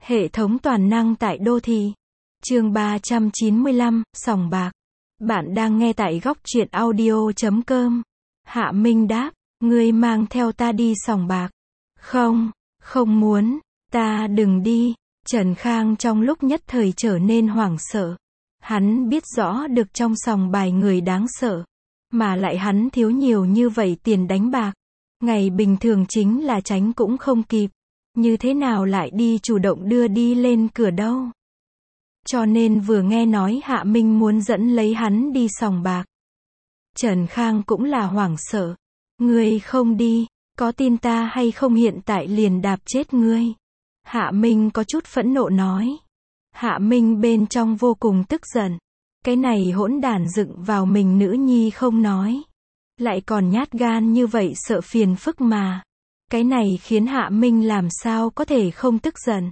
Hệ thống toàn năng tại đô thị. Chương 395, sòng bạc. Bạn đang nghe tại góc truyện audio.com. Hạ Minh đáp, ngươi mang theo ta đi sòng bạc. Không, không muốn, ta đừng đi. Trần Khang trong lúc nhất thời trở nên hoảng sợ. Hắn biết rõ được trong sòng bài người đáng sợ. Mà lại hắn thiếu nhiều như vậy tiền đánh bạc. Ngày bình thường chính là tránh cũng không kịp. Như thế nào lại đi chủ động đưa đi lên cửa đâu. Cho nên vừa nghe nói Hạ Minh muốn dẫn lấy hắn đi sòng bạc. Trần Khang cũng là hoảng sợ. Ngươi không đi, có tin ta hay không hiện tại liền đạp chết ngươi. Hạ Minh có chút phẫn nộ nói. Hạ Minh bên trong vô cùng tức giận. Cái này hỗn đản dựng vào mình nữ nhi không nói. Lại còn nhát gan như vậy sợ phiền phức mà. Cái này khiến Hạ Minh làm sao có thể không tức giận.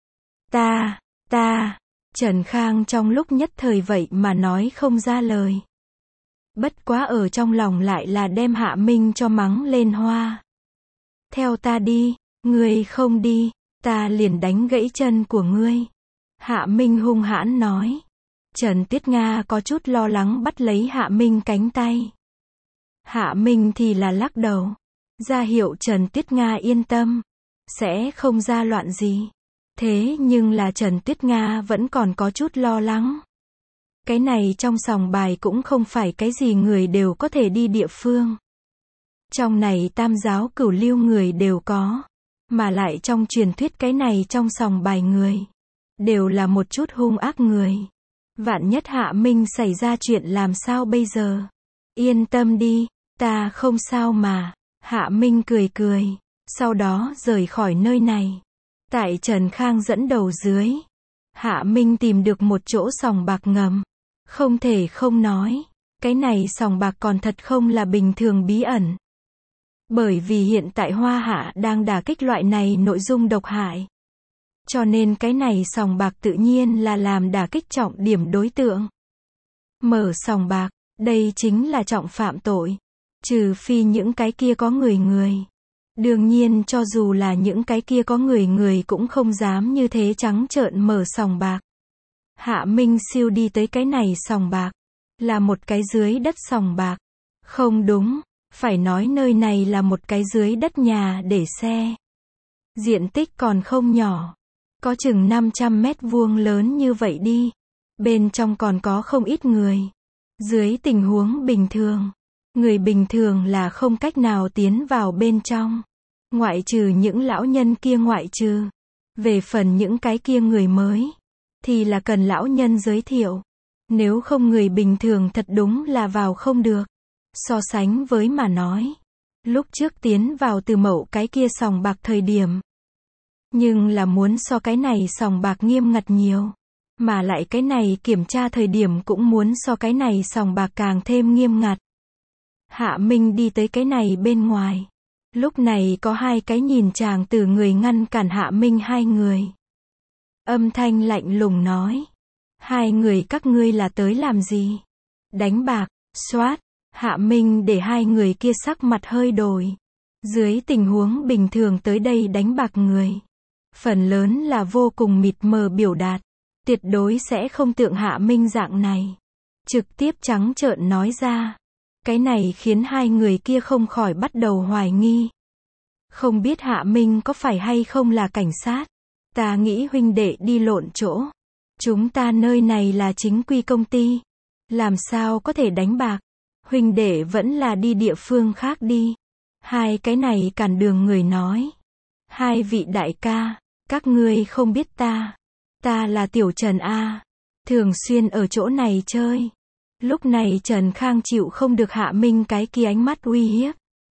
Trần Khang trong lúc nhất thời vậy mà nói không ra lời. Bất quá ở trong lòng lại là đem Hạ Minh cho mắng lên hoa. Theo ta đi, ngươi không đi, ta liền đánh gãy chân của ngươi. Hạ Minh hung hãn nói. Trần Tuyết Nga có chút lo lắng bắt lấy Hạ Minh cánh tay. Hạ Minh thì là lắc đầu. Ra hiệu Trần Tuyết Nga yên tâm. Sẽ không ra loạn gì. Thế nhưng là Trần Tuyết Nga vẫn còn có chút lo lắng. Cái này trong sòng bài cũng không phải cái gì người đều có thể đi địa phương. Trong này tam giáo cửu lưu người đều có. Mà lại trong truyền thuyết cái này trong sòng bài người. Đều là một chút hung ác người. Vạn nhất Hạ Minh xảy ra chuyện làm sao bây giờ? Yên tâm đi, ta không sao mà. Hạ Minh cười cười. Sau đó rời khỏi nơi này. Tại Trần Khang dẫn đầu dưới. Hạ Minh tìm được một chỗ sòng bạc ngầm. Không thể không nói. Cái này sòng bạc còn thật không là bình thường bí ẩn. Bởi vì hiện tại Hoa Hạ đang đả kích loại này nội dung độc hại. Cho nên cái này sòng bạc tự nhiên là làm đả kích trọng điểm đối tượng. Mở sòng bạc, đây chính là trọng phạm tội. Trừ phi những cái kia có người. Đương nhiên cho dù là những cái kia có người cũng không dám như thế trắng trợn mở sòng bạc. Hạ Minh siêu đi tới cái này sòng bạc. Là một cái dưới đất sòng bạc. Không đúng, phải nói nơi này là một cái dưới đất nhà để xe. Diện tích còn không nhỏ. Có chừng 500 mét vuông lớn như vậy đi. Bên trong còn có không ít người. Dưới tình huống bình thường. Người bình thường là không cách nào tiến vào bên trong. Ngoại trừ những lão nhân kia ngoại trừ. Về phần những cái kia người mới. Thì là cần lão nhân giới thiệu. Nếu không người bình thường thật đúng là vào không được. So sánh với mà nói. Lúc trước tiến vào từ mậu cái kia sòng bạc thời điểm. Nhưng là muốn so cái này sòng bạc nghiêm ngặt nhiều. Mà lại cái này kiểm tra thời điểm cũng muốn so cái này sòng bạc càng thêm nghiêm ngặt. Hạ Minh đi tới cái này bên ngoài. Lúc này có hai cái nhìn chàng từ người ngăn cản Hạ Minh hai người. Âm thanh lạnh lùng nói. Hai người các ngươi là tới làm gì? Đánh bạc, soát. Hạ Minh để hai người kia sắc mặt hơi đổi. Dưới tình huống bình thường tới đây đánh bạc người. Phần lớn là vô cùng mịt mờ biểu đạt. Tuyệt đối sẽ không tượng Hạ Minh dạng này. Trực tiếp trắng trợn nói ra. Cái này khiến hai người kia không khỏi bắt đầu hoài nghi. Không biết Hạ Minh có phải hay không là cảnh sát. Ta nghĩ huynh đệ đi lộn chỗ. Chúng ta nơi này là chính quy công ty. Làm sao có thể đánh bạc. Huynh đệ vẫn là đi địa phương khác đi. Hai cái này cản đường người nói. Hai vị đại ca, các ngươi không biết ta. Ta là Tiểu Trần A. Thường xuyên ở chỗ này chơi. Lúc này Trần Khang chịu không được Hạ Minh cái kia ánh mắt uy hiếp.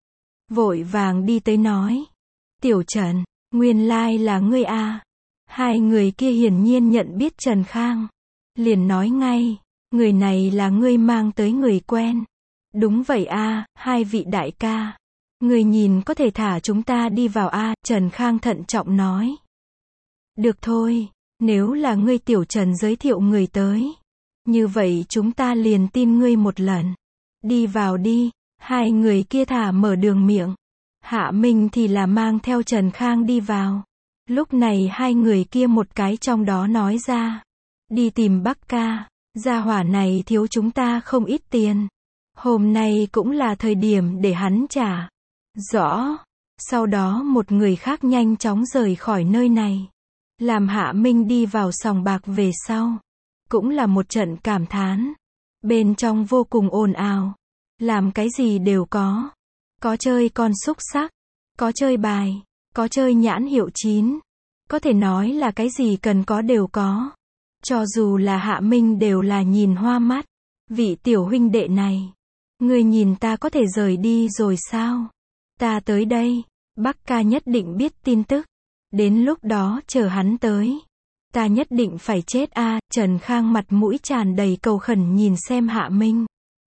Vội vàng đi tới nói. Tiểu Trần, nguyên lai là ngươi A. Hai người kia hiển nhiên nhận biết Trần Khang. Liền nói ngay, người này là ngươi mang tới người quen. Đúng vậy A, hai vị đại ca. Người nhìn có thể thả chúng ta đi vào A. Trần Khang thận trọng nói. Được thôi, nếu là ngươi Tiểu Trần giới thiệu người tới. Như vậy chúng ta liền tin ngươi một lần. Đi vào đi. Hai người kia thả mở đường miệng. Hạ Minh thì là mang theo Trần Khang đi vào. Lúc này hai người kia một cái trong đó nói ra. Đi tìm Bắc ca. Gia hỏa này thiếu chúng ta không ít tiền. Hôm nay cũng là thời điểm để hắn trả. Rõ. Sau đó một người khác nhanh chóng rời khỏi nơi này. Làm Hạ Minh đi vào sòng bạc về sau. Cũng là một trận cảm thán. Bên trong vô cùng ồn ào. Làm cái gì đều có. Có chơi con xúc xắc. Có chơi bài. Có chơi nhãn hiệu chín. Có thể nói là cái gì cần có đều có. Cho dù là Hạ Minh đều là nhìn hoa mắt. Vị tiểu huynh đệ này. Ngươi nhìn ta có thể rời đi rồi sao? Ta tới đây. Bắc ca nhất định biết tin tức. Đến lúc đó chờ hắn tới. Ta nhất định phải chết a. Trần Khang mặt mũi tràn đầy cầu khẩn nhìn xem Hạ Minh.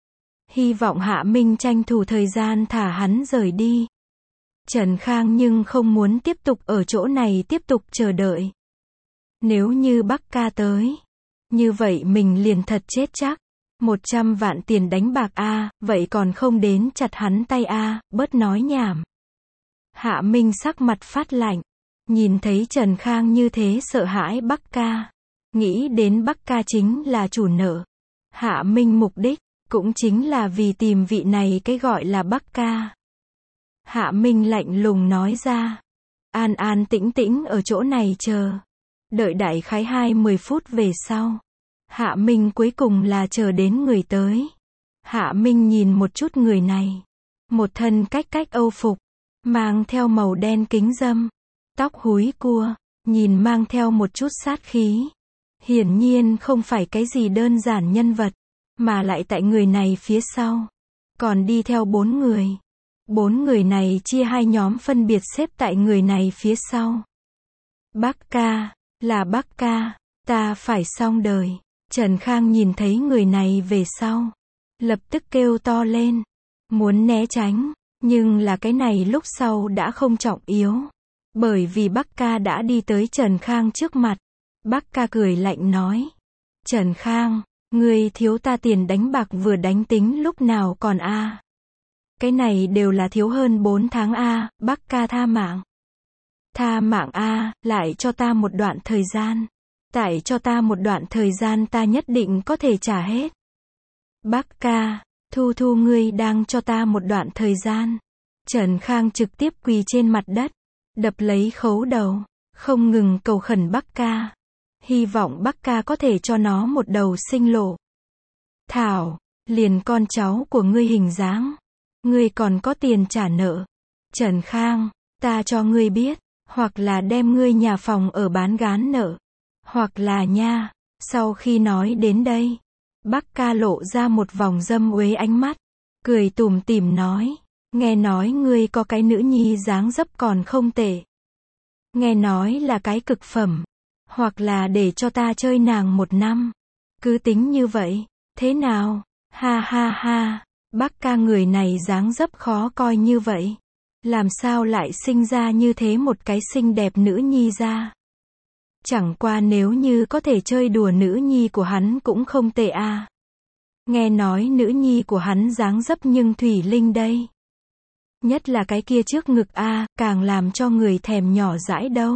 Hy vọng Hạ Minh tranh thủ thời gian thả hắn rời đi. Trần Khang nhưng không muốn tiếp tục ở chỗ này tiếp tục chờ đợi. Nếu như Bắc ca tới. Như vậy mình liền thật chết chắc. 100 vạn tiền đánh bạc a, vậy còn không đến chặt hắn tay a, bớt nói nhảm. Hạ Minh sắc mặt phát lạnh. Nhìn thấy Trần Khang như thế sợ hãi Bắc ca. Nghĩ đến Bắc ca chính là chủ nợ. Hạ Minh mục đích, cũng chính là vì tìm vị này cái gọi là Bắc ca. Hạ Minh lạnh lùng nói ra. An an tĩnh tĩnh ở chỗ này chờ. Đợi đại khái 20 phút về sau. Hạ Minh cuối cùng là chờ đến người tới. Hạ Minh nhìn một chút người này. Một thân cách Âu phục. Mang theo màu đen kính râm. Tóc húi cua. Nhìn mang theo một chút sát khí. Hiển nhiên không phải cái gì đơn giản nhân vật. Mà lại tại người này phía sau. Còn đi theo 4 người. 4 người này chia hai nhóm phân biệt xếp tại người này phía sau. Bắc ca. Là Bắc ca. Ta phải xong đời. Trần Khang nhìn thấy người này về sau. Lập tức kêu to lên. Muốn né tránh. Nhưng là cái này lúc sau đã không trọng yếu. Bởi vì Bắc ca đã đi tới Trần Khang trước mặt. Bắc ca cười lạnh nói. Trần Khang, ngươi thiếu ta tiền đánh bạc vừa đánh tính lúc nào còn a? Cái này đều là thiếu hơn 4 tháng a, Bắc ca tha mạng. Tha mạng a, lại cho ta một đoạn thời gian. Tại cho ta một đoạn thời gian ta nhất định có thể trả hết. Bắc ca, thu ngươi đang cho ta một đoạn thời gian. Trần Khang trực tiếp quỳ trên mặt đất. Đập lấy khấu đầu. Không ngừng cầu khẩn Bắc ca. Hy vọng Bắc ca có thể cho nó một đầu sinh lộ. Thảo, liền con cháu của ngươi hình dáng. Ngươi còn có tiền trả nợ. Trần Khang, ta cho ngươi biết. Hoặc là đem ngươi nhà phòng ở bán gán nợ. Hoặc là nha. Sau khi nói đến đây. Bắc ca lộ ra một vòng dâm uế ánh mắt. Cười tủm tỉm nói. Nghe nói ngươi có cái nữ nhi dáng dấp còn không tệ. Nghe nói là cái cực phẩm. Hoặc là để cho ta chơi nàng 1 năm. Cứ tính như vậy. Thế nào? Ha ha ha. Bắc ca người này dáng dấp khó coi như vậy. Làm sao lại sinh ra như thế một cái xinh đẹp nữ nhi ra? Chẳng qua nếu như có thể chơi đùa nữ nhi của hắn cũng không tệ a. Nghe nói nữ nhi của hắn dáng dấp nhưng thủy linh đây. Nhất là cái kia trước ngực a, càng làm cho người thèm nhỏ dãi đâu.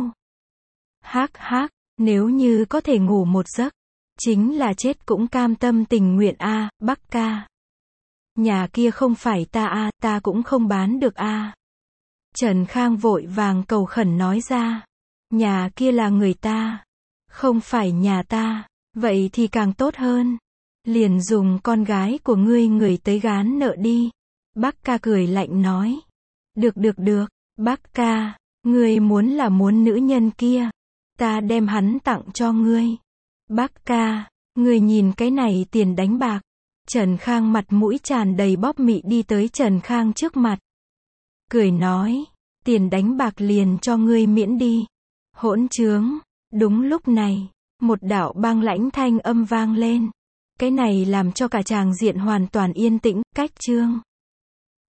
Hắc hắc, nếu như có thể ngủ một giấc, chính là chết cũng cam tâm tình nguyện a, Bắc ca. Nhà kia không phải ta a, ta cũng không bán được a. Trần Khang vội vàng cầu khẩn nói ra. Nhà kia là người ta. Không phải nhà ta. Vậy thì càng tốt hơn. Liền dùng con gái của ngươi người tới gán nợ đi. Bắc ca cười lạnh nói. Được. Bắc ca. Ngươi muốn là muốn nữ nhân kia. Ta đem hắn tặng cho ngươi. Bắc ca. Ngươi nhìn cái này tiền đánh bạc. Trần Khang mặt mũi tràn đầy bóp mị đi tới Trần Khang trước mặt. Cười nói. Tiền đánh bạc liền cho ngươi miễn đi. Hỗn trướng. Đúng lúc này. Một đạo băng lãnh thanh âm vang lên. Cái này làm cho cả tràng diện hoàn toàn yên tĩnh, cách chương.